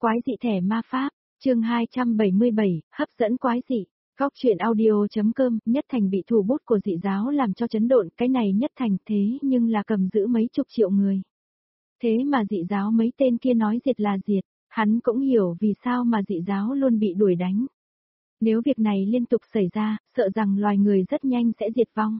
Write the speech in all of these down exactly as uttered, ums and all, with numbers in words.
Quái dị thẻ ma pháp, chương hai trăm bảy mươi bảy, hấp dẫn quái dị. Góc truyện audio.com, Nhất Thành bị thủ bút của dị giáo làm cho chấn độn, cái này Nhất Thành thế nhưng là cầm giữ mấy chục triệu người. Thế mà dị giáo mấy tên kia nói diệt là diệt, hắn cũng hiểu vì sao mà dị giáo luôn bị đuổi đánh. Nếu việc này liên tục xảy ra, sợ rằng loài người rất nhanh sẽ diệt vong.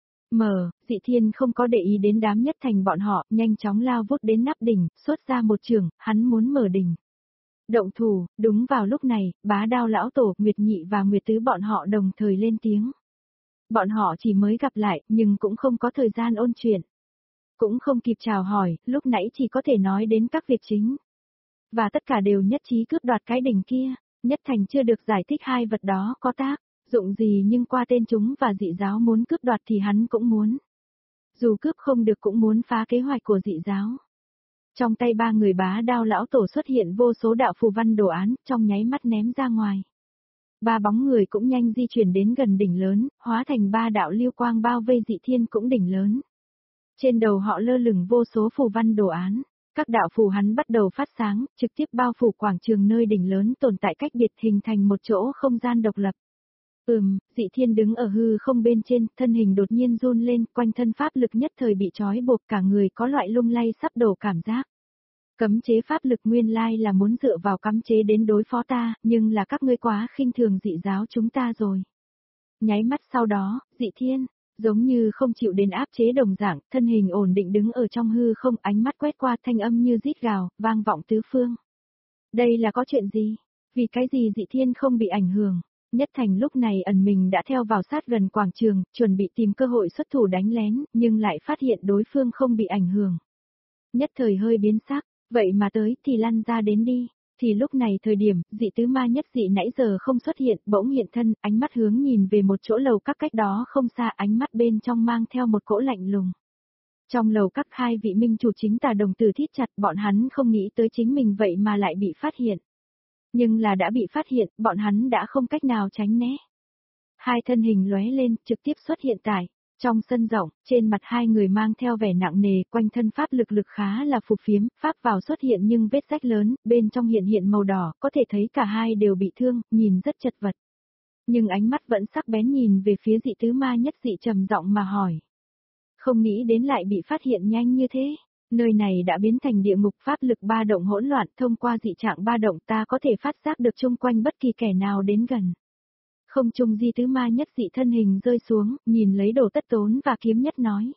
Mở, Dị Thiên không có để ý đến đám Nhất Thành bọn họ, nhanh chóng lao vút đến nắp đỉnh, xuất ra một trường, hắn muốn mở đỉnh. Động thủ, đúng vào lúc này, Bá Đao lão tổ, Nguyệt Nhị và Nguyệt Tứ bọn họ đồng thời lên tiếng. Bọn họ chỉ mới gặp lại, nhưng cũng không có thời gian ôn chuyện. Cũng không kịp chào hỏi, lúc nãy chỉ có thể nói đến các việc chính. Và tất cả đều nhất trí cướp đoạt cái đỉnh kia, Nhất Thành chưa được giải thích hai vật đó có tác dụng gì, nhưng qua tên chúng và dị giáo muốn cướp đoạt thì hắn cũng muốn. Dù cướp không được cũng muốn phá kế hoạch của dị giáo. Trong tay ba người Bá Đao lão tổ xuất hiện vô số đạo phù văn đồ án, trong nháy mắt ném ra ngoài. Ba bóng người cũng nhanh di chuyển đến gần đỉnh lớn, hóa thành ba đạo lưu quang bao vây Dị Thiên cũng đỉnh lớn. Trên đầu họ lơ lửng vô số phù văn đồ án, các đạo phù hắn bắt đầu phát sáng, trực tiếp bao phủ quảng trường nơi đỉnh lớn tồn tại cách biệt hình thành một chỗ không gian độc lập. Ừm, Dị Thiên đứng ở hư không bên trên, thân hình đột nhiên run lên, quanh thân pháp lực nhất thời bị trói buộc, cả người có loại lung lay sắp đổ cảm giác. Cấm chế pháp lực nguyên lai là muốn dựa vào cấm chế đến đối phó ta, nhưng là các ngươi quá khinh thường dị giáo chúng ta rồi. Nháy mắt sau đó, Dị Thiên, giống như không chịu đến áp chế đồng dạng, thân hình ổn định đứng ở trong hư không, ánh mắt quét qua, thanh âm như rít gào, vang vọng tứ phương. Đây là có chuyện gì? Vì cái gì Dị Thiên không bị ảnh hưởng? Nhất Thành lúc này ẩn mình đã theo vào sát gần quảng trường, chuẩn bị tìm cơ hội xuất thủ đánh lén, nhưng lại phát hiện đối phương không bị ảnh hưởng. Nhất thời hơi biến sắc, vậy mà tới thì lăn ra đến đi. Thì lúc này thời điểm, Dị Tứ Ma Nhất Dị nãy giờ không xuất hiện, bỗng hiện thân, ánh mắt hướng nhìn về một chỗ lầu các cách đó không xa, ánh mắt bên trong mang theo một cỗ lạnh lùng. Trong lầu các hai vị minh chủ chính tà đồng tử thít chặt, bọn hắn không nghĩ tới chính mình vậy mà lại bị phát hiện. Nhưng là đã bị phát hiện, bọn hắn đã không cách nào tránh né. Hai thân hình lóe lên, trực tiếp xuất hiện tại trong sân rộng, trên mặt hai người mang theo vẻ nặng nề, quanh thân pháp lực lực khá là phù phiếm, pháp vào xuất hiện nhưng vết rách lớn, bên trong hiện hiện màu đỏ, có thể thấy cả hai đều bị thương, nhìn rất chật vật. Nhưng ánh mắt vẫn sắc bén nhìn về phía Dị Tứ Ma Nhất Dị trầm giọng mà hỏi. Không nghĩ đến lại bị phát hiện nhanh như thế. Nơi này đã biến thành địa ngục, pháp lực ba động hỗn loạn, thông qua dị trạng ba động ta có thể phát giác được chung quanh bất kỳ kẻ nào đến gần. Không trung Di Tứ Ma Nhất Dị thân hình rơi xuống, nhìn lấy Đồ Tất Tốn và Kiếm Nhất nói.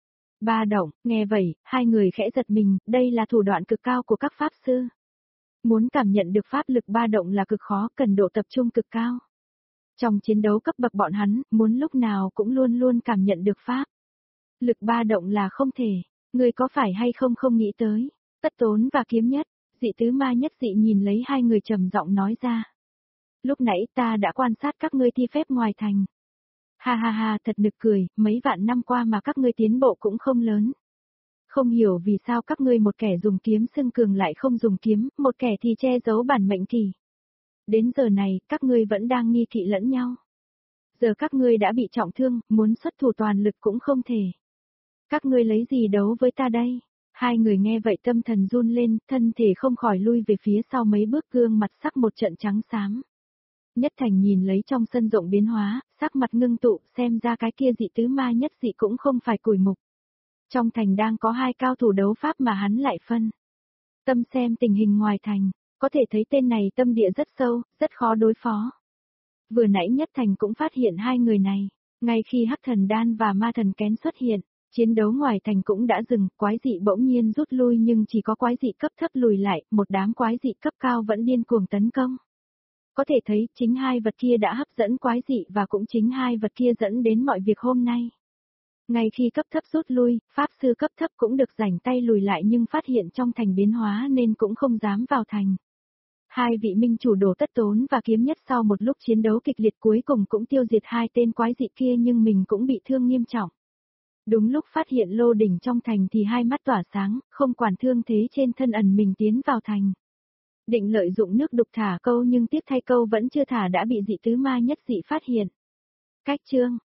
Ba động, nghe vậy, hai người khẽ giật mình, đây là thủ đoạn cực cao của các pháp sư. Muốn cảm nhận được pháp lực ba động là cực khó, cần độ tập trung cực cao. Trong chiến đấu cấp bậc bọn hắn, muốn lúc nào cũng luôn luôn cảm nhận được pháp lực ba động là không thể. Người có phải hay không không nghĩ tới? Tất Tốn và Kiếm Nhất, Dị Tứ Ma Nhất Dị nhìn lấy hai người trầm giọng nói ra. Lúc nãy ta đã quan sát các ngươi thi phép ngoài thành. Ha ha ha, thật nực cười, mấy vạn năm qua mà các ngươi tiến bộ cũng không lớn. Không hiểu vì sao các ngươi một kẻ dùng kiếm xưng cường lại không dùng kiếm, một kẻ thì che giấu bản mệnh kỳ. Đến giờ này, các ngươi vẫn đang nghi kỵ lẫn nhau. Giờ các ngươi đã bị trọng thương, muốn xuất thủ toàn lực cũng không thể. Các ngươi lấy gì đấu với ta đây? Hai người nghe vậy tâm thần run lên, thân thể không khỏi lui về phía sau mấy bước, gương mặt sắc một trận trắng xám. Nhất Thành nhìn lấy trong sân rộng biến hóa, sắc mặt ngưng tụ, xem ra cái kia Dị Tứ Ma Nhất Dị cũng không phải cùi mục. Trong thành đang có hai cao thủ đấu pháp mà hắn lại phân tâm xem tình hình ngoài thành, có thể thấy tên này tâm địa rất sâu, rất khó đối phó. Vừa nãy Nhất Thành cũng phát hiện hai người này, ngay khi Hắc Thần Đan và Ma Thần Kén xuất hiện. Chiến đấu ngoài thành cũng đã dừng, quái dị bỗng nhiên rút lui nhưng chỉ có quái dị cấp thấp lùi lại, một đám quái dị cấp cao vẫn điên cuồng tấn công. Có thể thấy, chính hai vật kia đã hấp dẫn quái dị và cũng chính hai vật kia dẫn đến mọi việc hôm nay. Ngay khi cấp thấp rút lui, pháp sư cấp thấp cũng được rảnh tay lùi lại nhưng phát hiện trong thành biến hóa nên cũng không dám vào thành. Hai vị minh chủ Đồ Tất Tốn và Kiếm Nhất sau một lúc chiến đấu kịch liệt cuối cùng cũng tiêu diệt hai tên quái dị kia nhưng mình cũng bị thương nghiêm trọng. Đúng lúc phát hiện lô đỉnh trong thành thì hai mắt tỏa sáng, không quản thương thế trên thân ẩn mình tiến vào thành. Định lợi dụng nước đục thả câu nhưng tiếc thay câu vẫn chưa thả đã bị Dị Tứ Ma Nhất Dị phát hiện. Cách chương,